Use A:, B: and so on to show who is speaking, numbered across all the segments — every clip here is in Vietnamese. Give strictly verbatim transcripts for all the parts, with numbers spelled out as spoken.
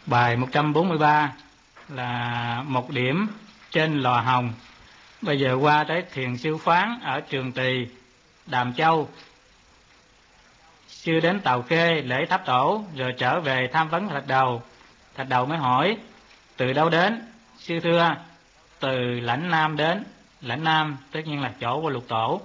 A: Bài một trăm bốn mươi ba là một điểm trên lò hồng. Bây giờ qua tới Thiền Sư Phán ở Trường Tỳ, Đàm Châu. Sư đến Tàu Khê lễ tháp tổ, rồi trở về tham vấn Thạch Đầu. Thạch Đầu mới hỏi: từ đâu đến? Sư thưa: từ Lãnh Nam đến. Lãnh Nam tất nhiên là chỗ của Lục Tổ.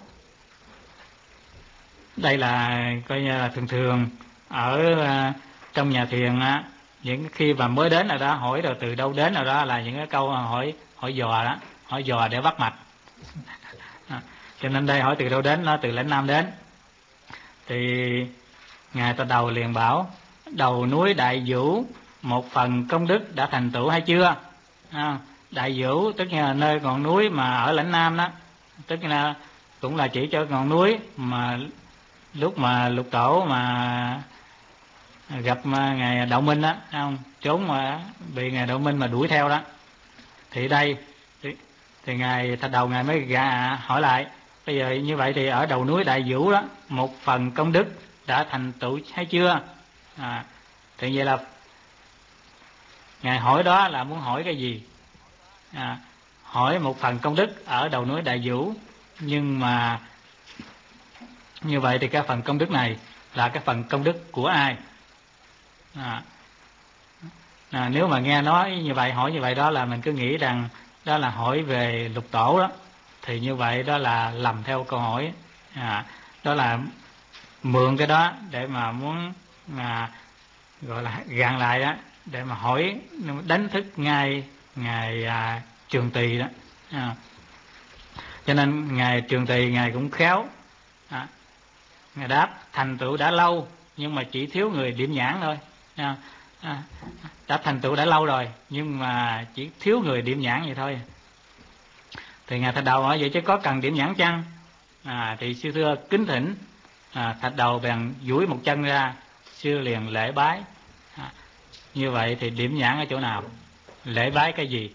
A: Đây là coi như là thường thường ở uh, trong nhà thiền á, những khi mà mới đến rồi đó, hỏi rồi từ đâu đến rồi đó là những cái câu hỏi hỏi dò đó, hỏi dò để bắt mạch. À, cho nên đây hỏi từ đâu đến, nó từ Lãnh Nam đến. Thì ngài Thạch Đầu liền bảo: đầu núi Đại Vũ một phần công đức đã thành tựu hay chưa? À, Đại Vũ tức là nơi ngọn núi mà ở Lãnh Nam đó, tức là cũng là chỉ cho ngọn núi mà lúc mà Lục Tổ mà gặp ngài Đạo Minh đó, không trốn mà bị ngài Đạo Minh mà đuổi theo đó, thì đây thì, thì ngài Thạch Đầu ngài mới gà hỏi lại: bây giờ như vậy thì ở đầu núi Đại Vũ đó một phần công đức đã thành tựu hay chưa? À, thì vậy là ngài hỏi đó là muốn hỏi cái gì? À, hỏi một phần công đức ở đầu núi Đại Vũ, nhưng mà như vậy thì cái phần công đức này là cái phần công đức của ai? À, à, nếu mà nghe nói như vậy, hỏi như vậy đó là mình cứ nghĩ rằng đó là hỏi về Lục Tổ đó, thì như vậy đó là lầm theo câu hỏi. À, đó là mượn cái đó để mà muốn à, gọi là gạn lại đó, để mà hỏi đánh thức ngay ngài à, Trường Tỳ đó. À, cho nên ngài Trường Tỳ ngài cũng khéo. À, ngài đáp: thành tựu đã lâu nhưng mà chỉ thiếu người điểm nhãn thôi. À, à, đã thành tựu đã lâu rồi nhưng mà chỉ thiếu người điểm nhãn vậy thôi. Thì ngài Thạch Đầu hỏi: vậy chứ có cần điểm nhãn chăng? À, thì sư thưa kính thỉnh. À, Thạch Đầu bèn duỗi một chân ra, sư liền lễ bái. À, như vậy thì điểm nhãn ở chỗ nào? Lễ bái cái gì?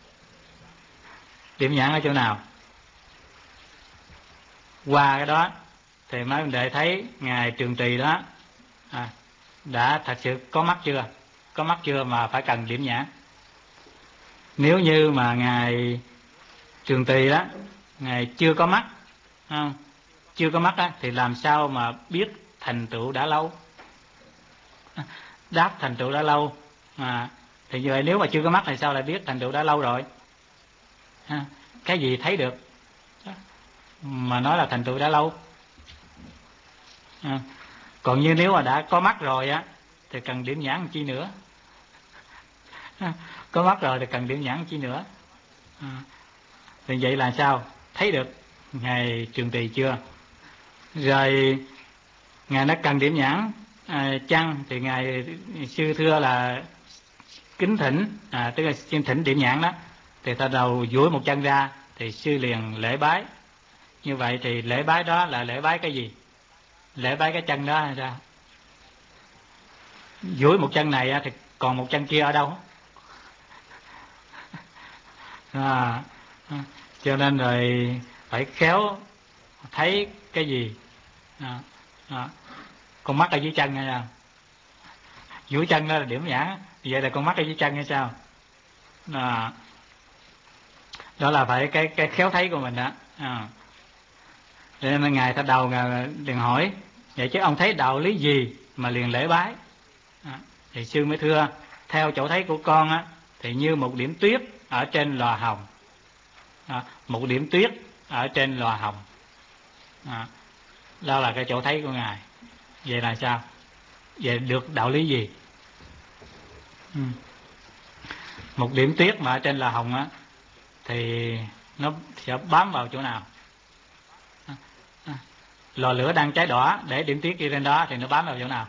A: Điểm nhãn ở chỗ nào? Qua cái đó thì mấy huynh đệ thấy ngài Trường Tỳ đó à, đã thật sự có mắt chưa? Có mắt chưa mà phải cần điểm nhãn? Nếu như mà ngài Trường Tỳ đó ngài chưa có mắt, không? Chưa có mắt đó, thì làm sao mà biết thành tựu đã lâu? Đáp thành tựu đã lâu mà thì như vậy nếu mà chưa có mắt thì sao lại biết thành tựu đã lâu rồi? À, cái gì thấy được mà nói là thành tựu đã lâu? À, còn như nếu mà đã có mắt rồi á thì cần điểm nhãn chi nữa? À, có mắt rồi thì cần điểm nhãn chi nữa? À, thì vậy là sao thấy được ngài Trường Tỳ chưa? Rồi ngài nó cần điểm nhãn à, chăng thì ngài sư thưa là kính thỉnh, à, tức là xin thỉnh điểm nhãn đó. Thì Thạch Đầu duỗi một chân ra thì sư liền lễ bái. Như vậy thì lễ bái đó là lễ bái cái gì? Lễ bái cái chân đó hay sao? Duỗi một chân này thì còn một chân kia ở đâu? À, cho nên rồi phải khéo thấy cái gì. À, à, con mắt ở dưới chân hay sao? Duỗi chân đó là điểm nhãn, vậy là con mắt ở dưới chân hay sao? À, đó là phải cái cái khéo thấy của mình đó. À, cho nên ngài Thạch Đầu ngài liền hỏi: vậy chứ ông thấy đạo lý gì mà liền lễ bái? À, thì sư mới thưa: theo chỗ thấy của con á thì như một điểm tuyết ở trên lò hồng. À, một điểm tuyết ở trên lò hồng. À, đó là cái chỗ thấy của ngài. Vậy là sao? Vậy được đạo lý gì? Ừ. Một điểm tuyết mà ở trên lò hồng á thì nó sẽ bám vào chỗ nào? À, à, lò lửa đang cháy đỏ, để điểm tuyết đi lên đó thì nó bám vào chỗ nào?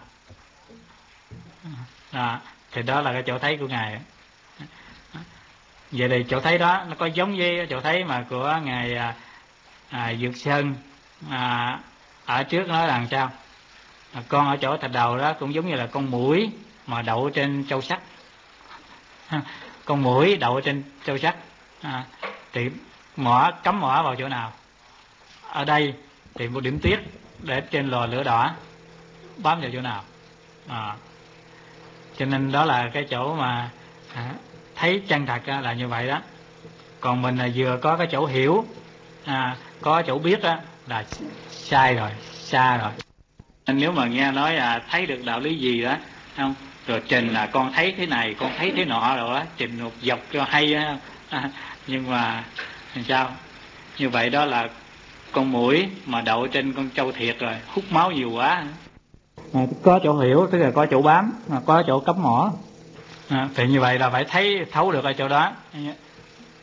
A: À, thì đó là cái chỗ thấy của ngài. Vậy thì chỗ thấy đó nó có giống với chỗ thấy mà của ngài à, à, Dược Sơn à, ở trước nói rằng sao? À, con ở chỗ Thạch Đầu đó cũng giống như là con muỗi mà đậu trên châu sắt. Con muỗi đậu trên châu sắt à, thì mỏ cắm mỏ vào chỗ nào? Ở đây thì một điểm tuyết để trên lò lửa đỏ bám vào chỗ nào? À, Cho nên đó là cái chỗ mà à, thấy chân thật á, là như vậy đó. Còn mình là vừa có cái chỗ hiểu, à, có chỗ biết á, là sai rồi, xa rồi. Nên nếu mà nghe nói là thấy được đạo lý gì đó, không, rồi trình là con thấy thế này, con thấy thế nọ rồi đó, trình một dọc cho hay á, à, nhưng mà làm sao? Như vậy đó là con muỗi mà đậu trên con trâu thiệt rồi, hút máu nhiều quá. À, có chỗ hiểu tức là có chỗ bám, có chỗ cắm mỏ, à, thì như vậy là phải thấy thấu được ở chỗ đó.